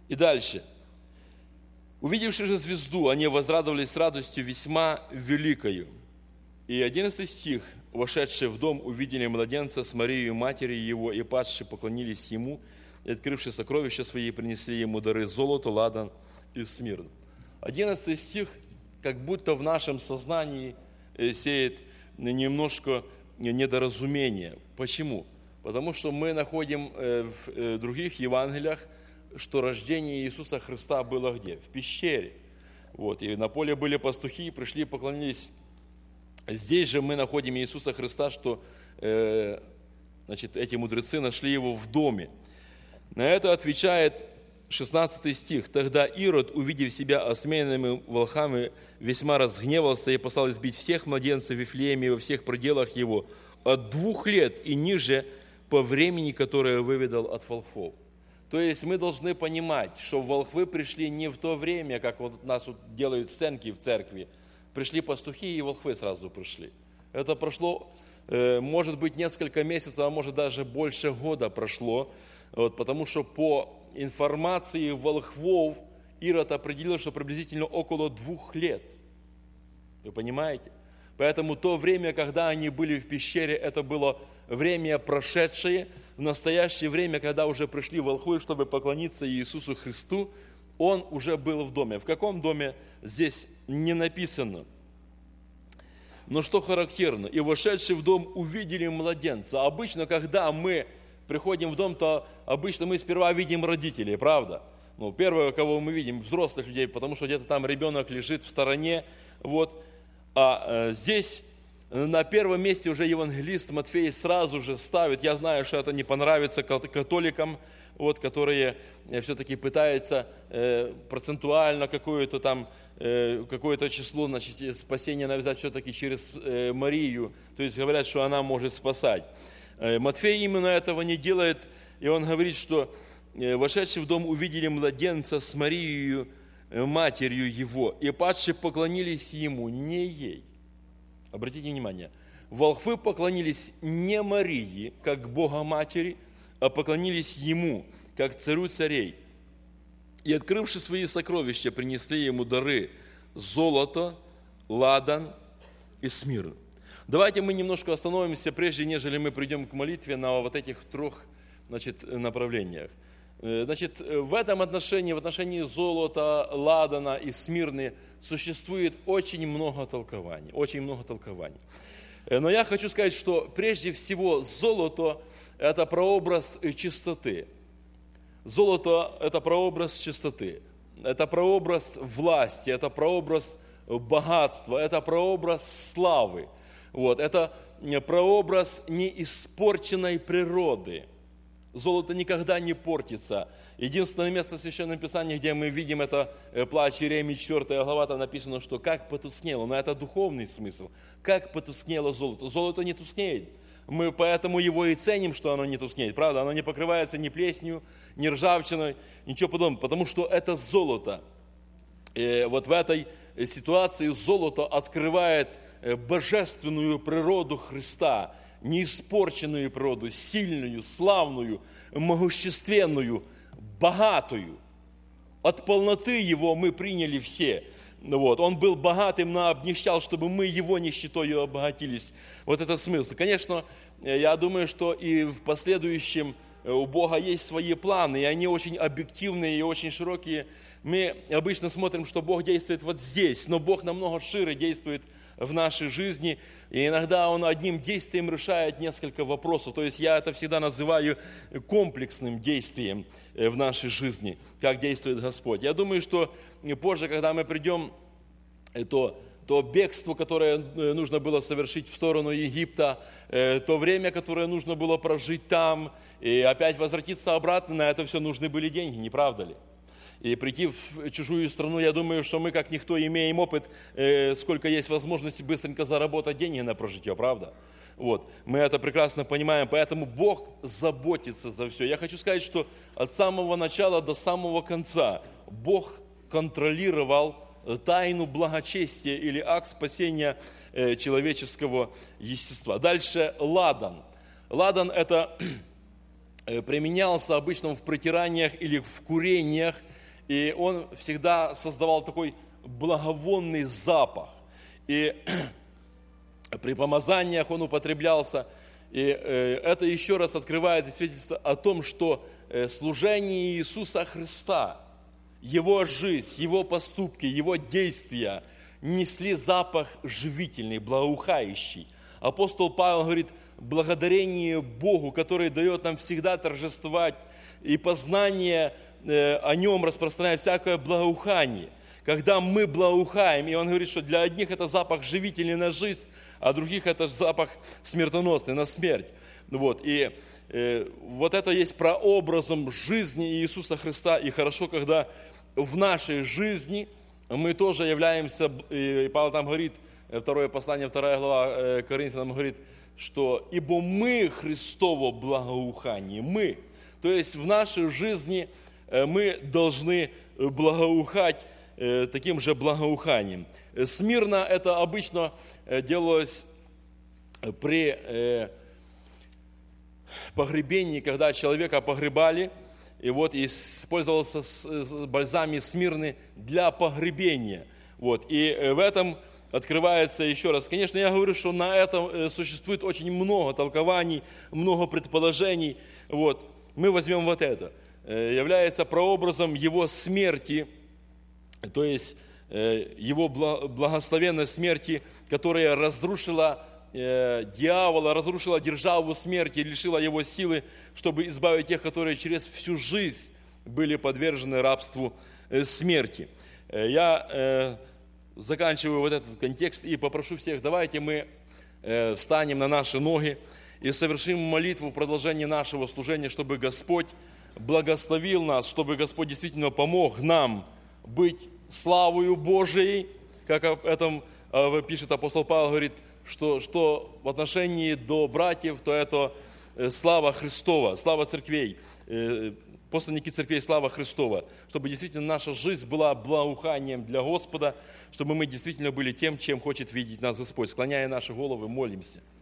И дальше. «Увидевши же звезду, они возрадовались радостью весьма великою». И 11 стих. «Вошедшие в дом, увидели младенца с Марией, матерью его, и падшие поклонились ему, и, открывши сокровища свои, принесли ему дары золото, ладан и смирн». 11 стих как будто в нашем сознании сеет немножко недоразумение. Почему? Потому что мы находим в других Евангелиях, что рождение Иисуса Христа было где? В пещере. Вот. И на поле были пастухи, пришли, поклонились. Здесь же мы находим Иисуса Христа, что эти мудрецы нашли его в доме. На это отвечает 16 стих. «Тогда Ирод, увидев себя осмеянными волхами, весьма разгневался и послал избить всех младенцев в Вифлееме и во всех пределах его от 2 лет и ниже по времени, которое выведал от волхвов». То есть мы должны понимать, что волхвы пришли не в то время, как вот нас вот делают сценки в церкви. Пришли пастухи, и волхвы сразу пришли. Это прошло, может быть, несколько месяцев, а может даже больше года прошло, вот, потому что по информации волхвов Ирод определил, что приблизительно около 2 лет. Вы понимаете? Поэтому то время, когда они были в пещере, это было время прошедшее. В настоящее время, когда уже пришли волхвы, чтобы поклониться Иисусу Христу, он уже был в доме. В каком доме, здесь не написано. Но что характерно, и вошедшие в дом увидели младенца. Обычно, когда мы приходим в дом, то обычно мы сперва видим родителей, правда? Первое, кого мы видим, взрослых людей, потому что где-то там ребенок лежит в стороне. Вот. А здесь на первом месте уже евангелист Матфей сразу же ставит, я знаю, что это не понравится католикам, вот, которые все-таки пытаются процентуально какое-то число спасения навязать все-таки через Марию, то есть говорят, что она может спасать. Матфей именно этого не делает, и он говорит, что вошедшие в дом увидели младенца с Марией, матерью его, и падшие поклонились ему, не ей. Обратите внимание, волхвы поклонились не Марии, как Бога-матери, а поклонились ему, как царю царей. И, открывши свои сокровища, принесли ему дары золото, ладан и смирн. Давайте мы немножко остановимся, прежде нежели мы придем к молитве на вот этих 3 направлениях. В этом отношении, в отношении золота, ладана и смирны, существует очень много толкований, Но я хочу сказать, что прежде всего золото – это прообраз чистоты. Золото – это прообраз чистоты, это прообраз власти, это прообраз богатства, это прообраз славы. Вот, это прообраз неиспорченной природы. Золото никогда не портится. Единственное место в Священном Писании, где мы видим это, плач Иеремии, 4 глава, там написано, что как потускнело. Но это духовный смысл. Как потускнело золото. Золото не тускнеет. Мы поэтому его и ценим, что оно не тускнеет. Правда, оно не покрывается ни плесенью, ни ржавчиной, ничего подобного. Потому что это золото. И вот в этой ситуации золото открывает божественную природу Христа, неиспорченную природу, сильную, славную, могущественную, богатую. От полноты Его мы приняли все. Вот. Он был богатым, но обнищал, чтобы мы Его нищетою обогатились. Вот это смысл. Конечно, я думаю, что и в последующем у Бога есть свои планы, и они очень объективные и очень широкие. Мы обычно смотрим, что Бог действует вот здесь, но Бог намного шире действует в нашей жизни, и иногда Он одним действием решает несколько вопросов. То есть я это всегда называю комплексным действием в нашей жизни, как действует Господь. Я думаю, что позже, когда мы придем, то бегство, которое нужно было совершить в сторону Египта, то время, которое нужно было прожить там, и опять возвратиться обратно, на это все нужны были деньги, не правда ли? И прийти в чужую страну, я думаю, что мы, как никто, имеем опыт, сколько есть возможности быстренько заработать деньги на прожитие, правда? Вот. Мы это прекрасно понимаем, поэтому Бог заботится за все. Я хочу сказать, что от самого начала до самого конца Бог контролировал тайну благочестия или акт спасения человеческого естества. Дальше ладан. Ладан это применялся обычно в притираниях или в курениях и он всегда создавал такой благовонный запах. И при помазаниях он употреблялся. И это еще раз открывает свидетельство о том, что служение Иисуса Христа, Его жизнь, Его поступки, Его действия несли запах живительный, благоухающий. Апостол Павел говорит, благодарение Богу, который дает нам всегда торжествовать, и познание о Нем распространяет всякое благоухание. Когда мы благоухаем, и он говорит, что для одних это запах живительный на жизнь, а других это запах смертоносный на смерть. Вот. И вот это есть прообразом жизни Иисуса Христа. И хорошо, когда в нашей жизни мы тоже являемся, и Павел там говорит, второе послание, 2 глава Коринфянам говорит, что «Ибо мы Христово благоухание». Мы. То есть в нашей жизни мы должны благоухать таким же благоуханием. Смирно это обычно делалось при погребении, когда человека погребали, и вот использовался бальзам Смирны для погребения. Вот. И в этом открывается еще раз. Конечно, я говорю, что на этом существует очень много толкований, много предположений. Вот. Мы возьмем вот это. Является прообразом его смерти, то есть его благословенной смерти, которая разрушила дьявола, разрушила державу смерти, лишила его силы, чтобы избавить тех, которые через всю жизнь были подвержены рабству смерти. Я заканчиваю вот этот контекст и попрошу всех, давайте мы встанем на наши ноги и совершим молитву в продолжении нашего служения, чтобы Господь благословил нас, чтобы Господь действительно помог нам быть славою Божией, как об этом пишет апостол Павел, говорит, что в отношении до братьев, то это слава Христова, слава церквей, посланники церквей, слава Христова, чтобы действительно наша жизнь была благоуханием для Господа, чтобы мы действительно были тем, чем хочет видеть нас Господь. Склоняя наши головы, молимся.